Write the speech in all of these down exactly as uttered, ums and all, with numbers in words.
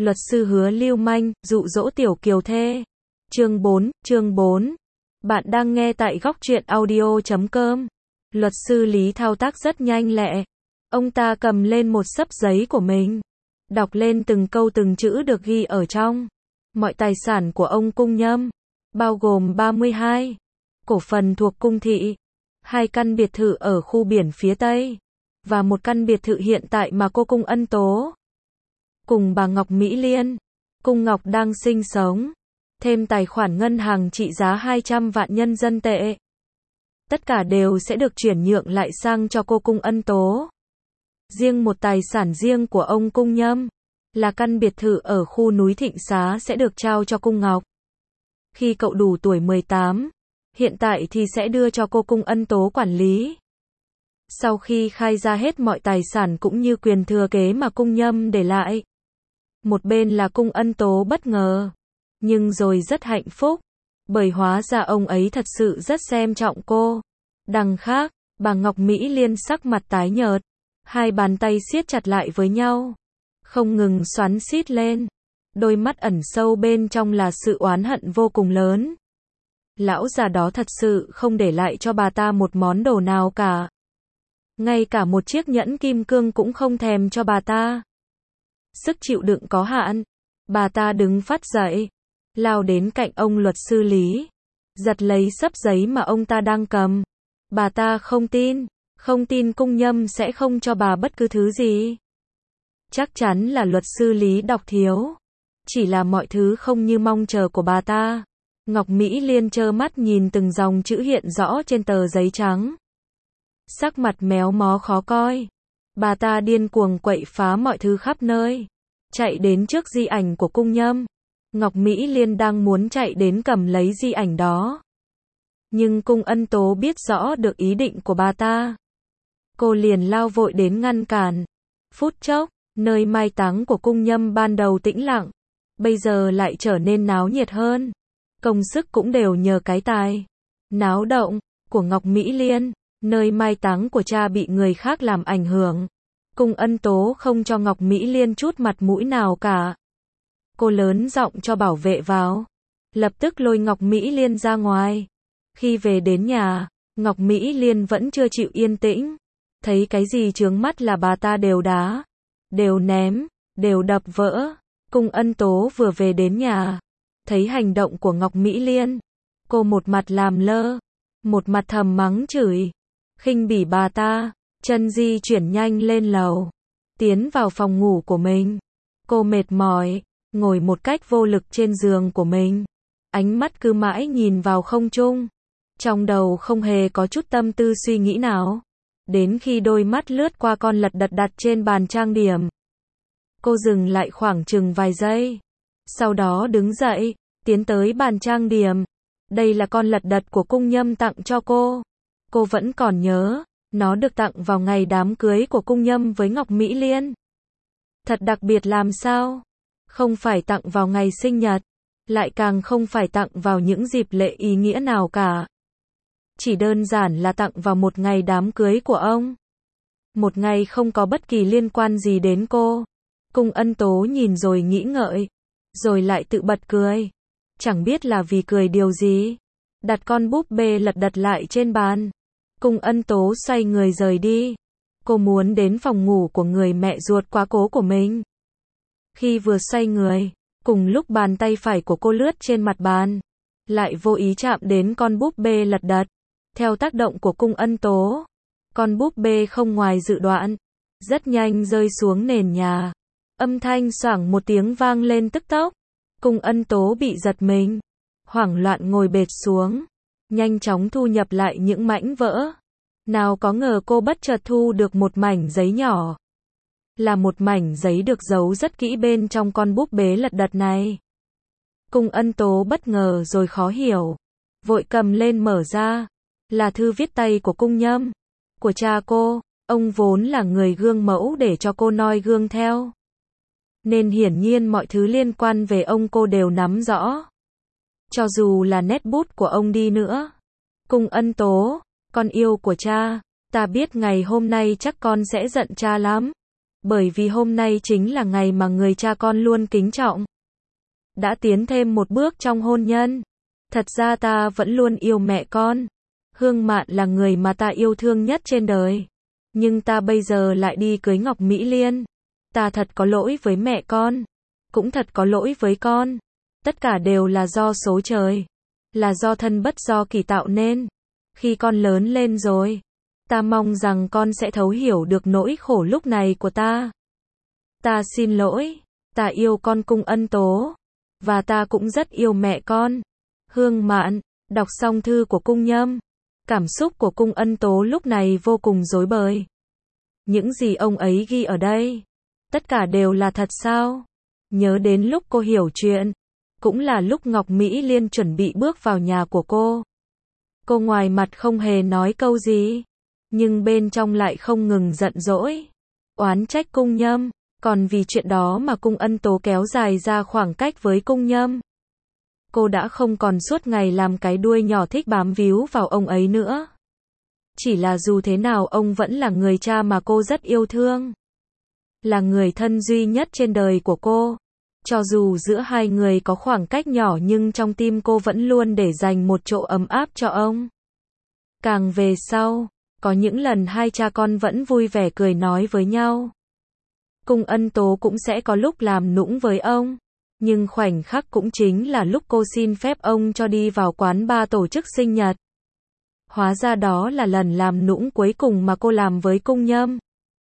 Luật sư hứa lưu manh, dụ dỗ tiểu kiều thê. Chương bốn, chương bốn. Bạn đang nghe tại góc truyện audio chấm com. Luật sư Lý thao tác rất nhanh lẹ. Ông ta cầm lên một xấp giấy của mình. Đọc lên từng câu từng chữ được ghi ở trong. Mọi tài sản của ông Cung Nhâm, bao gồm ba mươi hai cổ phần thuộc Cung Thị, hai căn biệt thự ở khu biển phía Tây, và một căn biệt thự hiện tại mà cô Cung Ân Tố cùng bà Ngọc Mỹ Liên, Cung Ngọc đang sinh sống, thêm tài khoản ngân hàng trị giá hai trăm vạn nhân dân tệ. Tất cả đều sẽ được chuyển nhượng lại sang cho cô Cung Ân Tố. Riêng một tài sản riêng của ông Cung Nhâm, là căn biệt thự ở khu núi Thịnh Xá sẽ được trao cho Cung Ngọc. Khi cậu đủ tuổi mười tám, hiện tại thì sẽ đưa cho cô Cung Ân Tố quản lý. Sau khi khai ra hết mọi tài sản cũng như quyền thừa kế mà Cung Nhâm để lại, một bên là Cung Ân Tố bất ngờ, nhưng rồi rất hạnh phúc, bởi hóa ra ông ấy thật sự rất xem trọng cô. Đằng khác, bà Ngọc Mỹ Liên sắc mặt tái nhợt, hai bàn tay siết chặt lại với nhau, không ngừng xoắn xít lên, đôi mắt ẩn sâu bên trong là sự oán hận vô cùng lớn. Lão già đó thật sự không để lại cho bà ta một món đồ nào cả. Ngay cả một chiếc nhẫn kim cương cũng không thèm cho bà ta. Sức chịu đựng có hạn, bà ta đứng phát dậy, lao đến cạnh ông luật sư Lý, giật lấy xấp giấy mà ông ta đang cầm. Bà ta không tin, không tin Cung Nhâm sẽ không cho bà bất cứ thứ gì. Chắc chắn là luật sư Lý đọc thiếu, chỉ là mọi thứ không như mong chờ của bà ta. Ngọc Mỹ Liên trơ mắt nhìn từng dòng chữ hiện rõ trên tờ giấy trắng. Sắc mặt méo mó khó coi. Bà ta điên cuồng quậy phá mọi thứ khắp nơi, chạy đến trước di ảnh của Cung Nhâm. Ngọc Mỹ Liên đang muốn chạy đến cầm lấy di ảnh đó, nhưng Cung Ân Tố biết rõ được ý định của bà ta. Cô liền lao vội đến ngăn cản. Phút chốc, nơi mai táng của Cung Nhâm ban đầu tĩnh lặng, bây giờ lại trở nên náo nhiệt hơn. Công sức cũng đều nhờ cái tài náo động của Ngọc Mỹ Liên. Nơi mai táng của cha bị người khác làm ảnh hưởng, Cung Ân Tố không cho Ngọc Mỹ Liên chút mặt mũi nào cả. Cô lớn giọng cho bảo vệ vào, lập tức lôi Ngọc Mỹ Liên ra ngoài. Khi về đến nhà, Ngọc Mỹ Liên vẫn chưa chịu yên tĩnh. Thấy cái gì chướng mắt là bà ta đều đá, đều ném, đều đập vỡ. Cung Ân Tố vừa về đến nhà, thấy hành động của Ngọc Mỹ Liên, cô một mặt làm lơ, một mặt thầm mắng chửi, khinh bỉ bà ta. Chân di chuyển nhanh lên lầu, tiến vào phòng ngủ của mình. Cô mệt mỏi, ngồi một cách vô lực trên giường của mình, ánh mắt cứ mãi nhìn vào không trung, trong đầu không hề có chút tâm tư suy nghĩ nào. Đến khi đôi mắt lướt qua con lật đật đặt trên bàn trang điểm, cô dừng lại khoảng chừng vài giây, sau đó đứng dậy, tiến tới bàn trang điểm. Đây là con lật đật của Cung Nhâm tặng cho cô. Cô vẫn còn nhớ, nó được tặng vào ngày đám cưới của Cung Nhâm với Ngọc Mỹ Liên. Thật đặc biệt làm sao? Không phải tặng vào ngày sinh nhật, lại càng không phải tặng vào những dịp lễ ý nghĩa nào cả. Chỉ đơn giản là tặng vào một ngày đám cưới của ông. Một ngày không có bất kỳ liên quan gì đến cô. Cung Ân Tố nhìn rồi nghĩ ngợi, rồi lại tự bật cười. Chẳng biết là vì cười điều gì. Đặt con búp bê lật đật lại trên bàn. Cung Ân Tố xoay người rời đi. Cô muốn đến phòng ngủ của người mẹ ruột quá cố của mình. Khi vừa xoay người, cùng lúc bàn tay phải của cô lướt trên mặt bàn, lại vô ý chạm đến con búp bê lật đật. Theo tác động của Cung Ân Tố, con búp bê không ngoài dự đoán, rất nhanh rơi xuống nền nhà. Âm thanh xoảng một tiếng vang lên tức tốc. Cung Ân Tố bị giật mình, hoảng loạn ngồi bệt xuống, nhanh chóng thu nhập lại những mảnh vỡ. Nào có ngờ cô bất chợt thu được một mảnh giấy nhỏ. Là một mảnh giấy được giấu rất kỹ bên trong con búp bê lật đật này. Cung Ân Tố bất ngờ rồi khó hiểu, vội cầm lên mở ra. Là thư viết tay của Cung Nhâm, của cha cô. Ông vốn là người gương mẫu để cho cô noi gương theo, nên hiển nhiên mọi thứ liên quan về ông cô đều nắm rõ. Cho dù là nét bút của ông đi nữa. Cung Ân Tố, con yêu của cha, ta biết ngày hôm nay chắc con sẽ giận cha lắm. Bởi vì hôm nay chính là ngày mà người cha con luôn kính trọng. Đã tiến thêm một bước trong hôn nhân. Thật ra ta vẫn luôn yêu mẹ con. Hương Mạn là người mà ta yêu thương nhất trên đời. Nhưng ta bây giờ lại đi cưới Ngọc Mỹ Liên. Ta thật có lỗi với mẹ con. Cũng thật có lỗi với con. Tất cả đều là do số trời. Là do thân bất do kỳ tạo nên. Khi con lớn lên rồi, ta mong rằng con sẽ thấu hiểu được nỗi khổ lúc này của ta. Ta xin lỗi. Ta yêu con Cung Ân Tố. Và ta cũng rất yêu mẹ con. Hương Mạn, đọc xong thư của Cung Nhâm. Cảm xúc của Cung Ân Tố lúc này vô cùng rối bời. Những gì ông ấy ghi ở đây, tất cả đều là thật sao? Nhớ đến lúc cô hiểu chuyện, cũng là lúc Ngọc Mỹ Liên chuẩn bị bước vào nhà của cô. Cô ngoài mặt không hề nói câu gì, nhưng bên trong lại không ngừng giận dỗi, oán trách Cung Nhâm, còn vì chuyện đó mà Cung Ân Tố kéo dài ra khoảng cách với Cung Nhâm. Cô đã không còn suốt ngày làm cái đuôi nhỏ thích bám víu vào ông ấy nữa. Chỉ là dù thế nào ông vẫn là người cha mà cô rất yêu thương. Là người thân duy nhất trên đời của cô. Cho dù giữa hai người có khoảng cách nhỏ nhưng trong tim cô vẫn luôn để dành một chỗ ấm áp cho ông. Càng về sau, có những lần hai cha con vẫn vui vẻ cười nói với nhau. Cung Ân Tố cũng sẽ có lúc làm nũng với ông. Nhưng khoảnh khắc cũng chính là lúc cô xin phép ông cho đi vào quán bar tổ chức sinh nhật. Hóa ra đó là lần làm nũng cuối cùng mà cô làm với Cung Nhâm.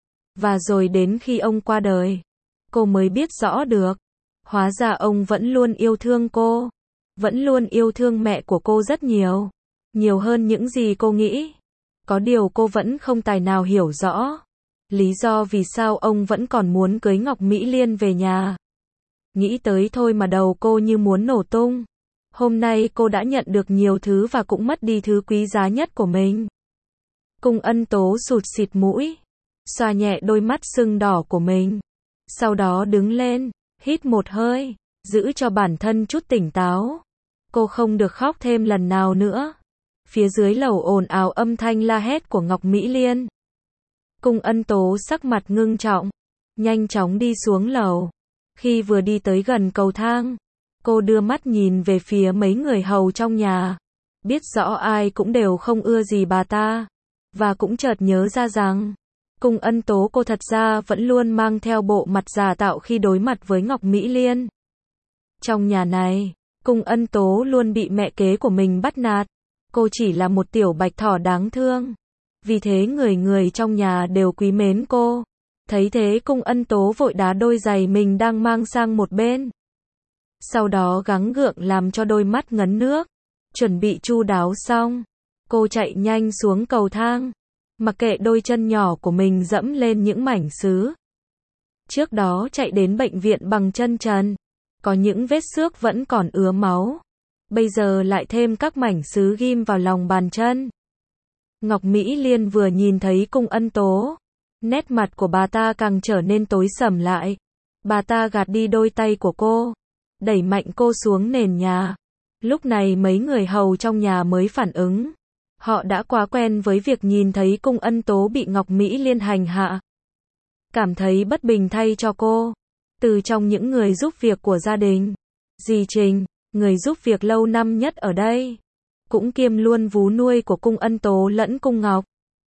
Và rồi đến khi ông qua đời, cô mới biết rõ được. Hóa ra ông vẫn luôn yêu thương cô. Vẫn luôn yêu thương mẹ của cô rất nhiều. Nhiều hơn những gì cô nghĩ. Có điều cô vẫn không tài nào hiểu rõ. Lý do vì sao ông vẫn còn muốn cưới Ngọc Mỹ Liên về nhà. Nghĩ tới thôi mà đầu cô như muốn nổ tung. Hôm nay cô đã nhận được nhiều thứ và cũng mất đi thứ quý giá nhất của mình. Cung Ân Tố sụt xịt mũi, xoa nhẹ đôi mắt sưng đỏ của mình. Sau đó đứng lên, hít một hơi, giữ cho bản thân chút tỉnh táo. Cô không được khóc thêm lần nào nữa. Phía dưới lầu ồn ào âm thanh la hét của Ngọc Mỹ Liên. Cung Ân Tố sắc mặt ngưng trọng, nhanh chóng đi xuống lầu. Khi vừa đi tới gần cầu thang, cô đưa mắt nhìn về phía mấy người hầu trong nhà. Biết rõ ai cũng đều không ưa gì bà ta. Và cũng chợt nhớ ra rằng, Cung Ân Tố cô thật ra vẫn luôn mang theo bộ mặt giả tạo khi đối mặt với Ngọc Mỹ Liên. Trong nhà này, Cung Ân Tố luôn bị mẹ kế của mình bắt nạt. Cô chỉ là một tiểu bạch thỏ đáng thương. Vì thế người người trong nhà đều quý mến cô. Thấy thế Cung Ân Tố vội đá đôi giày mình đang mang sang một bên. Sau đó gắng gượng làm cho đôi mắt ngấn nước. Chuẩn bị chu đáo xong, cô chạy nhanh xuống cầu thang. Mặc kệ đôi chân nhỏ của mình dẫm lên những mảnh sứ. Trước đó chạy đến bệnh viện bằng chân trần. Có những vết xước vẫn còn ứa máu. Bây giờ lại thêm các mảnh sứ ghim vào lòng bàn chân. Ngọc Mỹ Liên vừa nhìn thấy Cung Ân Tố, nét mặt của bà ta càng trở nên tối sầm lại. Bà ta gạt đi đôi tay của cô, đẩy mạnh cô xuống nền nhà. Lúc này mấy người hầu trong nhà mới phản ứng. Họ đã quá quen với việc nhìn thấy Cung Ân Tố bị Ngọc Mỹ Liên hành hạ. Cảm thấy bất bình thay cho cô. Từ trong những người giúp việc của gia đình, dì Trình, người giúp việc lâu năm nhất ở đây, cũng kiêm luôn vú nuôi của Cung Ân Tố lẫn Cung Ngọc.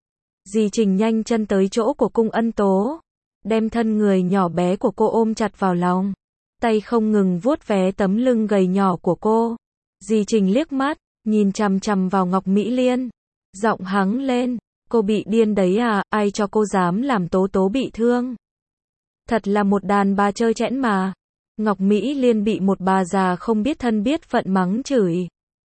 Dì Trình nhanh chân tới chỗ của Cung Ân Tố, đem thân người nhỏ bé của cô ôm chặt vào lòng, tay không ngừng vuốt ve tấm lưng gầy nhỏ của cô. Dì Trình liếc mắt, nhìn chằm chằm vào Ngọc Mỹ Liên, giọng hắng lên, cô bị điên đấy à, ai cho cô dám làm Tố Tố bị thương. Thật là một đàn bà chơi chẽn mà. Ngọc Mỹ Liên bị một bà già không biết thân biết phận mắng chửi.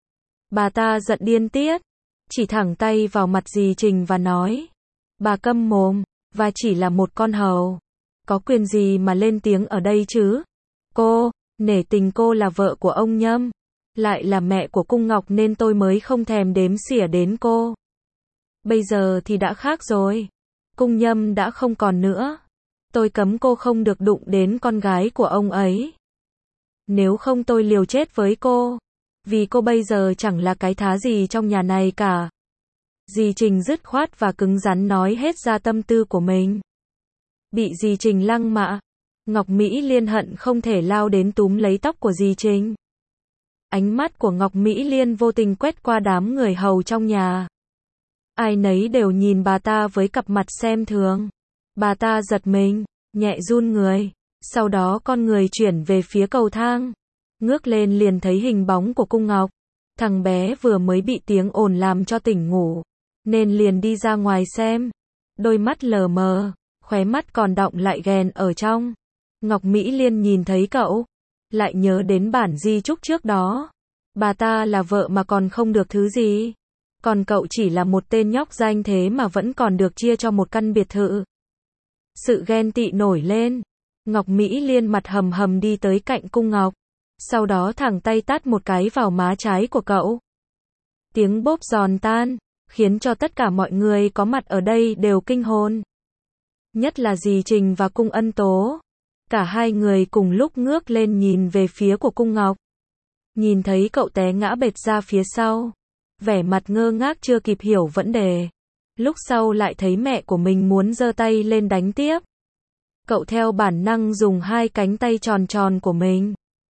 Bà ta giận điên tiết, chỉ thẳng tay vào mặt dì Trình và nói, bà câm mồm, và chỉ là một con hầu, có quyền gì mà lên tiếng ở đây chứ? Cô, nể tình cô là vợ của ông Nhâm, lại là mẹ của Cung Ngọc nên tôi mới không thèm đếm xỉa đến cô. Bây giờ thì đã khác rồi. Cung Nhâm đã không còn nữa. Tôi cấm cô không được đụng đến con gái của ông ấy. Nếu không tôi liều chết với cô. Vì cô bây giờ chẳng là cái thá gì trong nhà này cả. Dì Trình dứt khoát và cứng rắn nói hết ra tâm tư của mình. bị dì Trình lăng mạ. Ngọc Mỹ Liên hận không thể lao đến túm lấy tóc của dì Trình. Ánh mắt của Ngọc Mỹ Liên vô tình quét qua đám người hầu trong nhà. Ai nấy đều nhìn bà ta với cặp mặt xem thường. Bà ta giật mình, nhẹ run người. Sau đó con người chuyển về phía cầu thang. Ngước lên liền thấy hình bóng của Cung Ngọc. Thằng bé vừa mới bị tiếng ồn làm cho tỉnh ngủ, nên liền đi ra ngoài xem. Đôi mắt lờ mờ, khóe mắt còn đọng lại ghen ở trong. Ngọc Mỹ Liên nhìn thấy cậu, lại nhớ đến bản di chúc trước đó. Bà ta là vợ mà còn không được thứ gì. Còn cậu chỉ là một tên nhóc danh thế mà vẫn còn được chia cho một căn biệt thự. Sự ghen tị nổi lên. Ngọc Mỹ Liên mặt hầm hầm đi tới cạnh Cung Ngọc. Sau đó thẳng tay tát một cái vào má trái của cậu. Tiếng bốp giòn tan, khiến cho tất cả mọi người có mặt ở đây đều kinh hồn. Nhất là dì Trình và Cung Ân Tố. Cả hai người cùng lúc ngước lên nhìn về phía của Cung Ngọc. Nhìn thấy cậu té ngã bệt ra phía sau. Vẻ mặt ngơ ngác chưa kịp hiểu vấn đề. Lúc sau lại thấy mẹ của mình muốn giơ tay lên đánh tiếp. Cậu theo bản năng dùng hai cánh tay tròn tròn của mình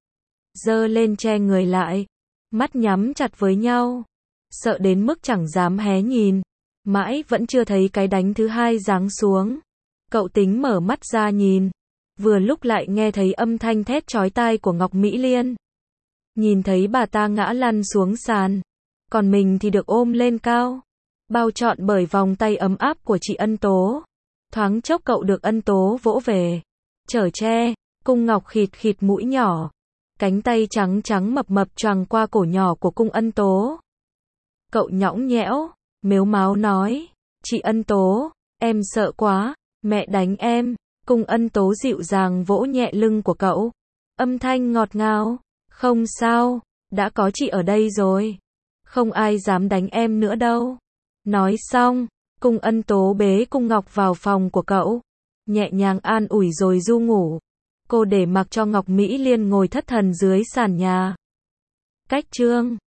giơ lên che người lại, mắt nhắm chặt với nhau, sợ đến mức chẳng dám hé nhìn, mãi vẫn chưa thấy cái đánh thứ hai giáng xuống. Cậu tính mở mắt ra nhìn, vừa lúc lại nghe thấy âm thanh thét chói tai của Ngọc Mỹ Liên. Nhìn thấy bà ta ngã lăn xuống sàn, còn mình thì được ôm lên cao, bao trọn bởi vòng tay ấm áp của chị Ân Tố. Thoáng chốc cậu được Ân Tố vỗ về, chở che. Cung Ngọc khịt khịt mũi nhỏ, cánh tay trắng trắng mập mập choàng qua cổ nhỏ của Cung Ân Tố. Cậu nhõng nhẽo, mếu máo nói, chị Ân Tố, em sợ quá, mẹ đánh em. Cung Ân Tố dịu dàng vỗ nhẹ lưng của cậu, âm thanh ngọt ngào, không sao, đã có chị ở đây rồi, không ai dám đánh em nữa đâu. Nói xong, Cung Ân Tố bế Cung Ngọc vào phòng của cậu, nhẹ nhàng an ủi rồi du ngủ. Cô để mặc cho Ngọc Mỹ Liên ngồi thất thần dưới sàn nhà. Cách chương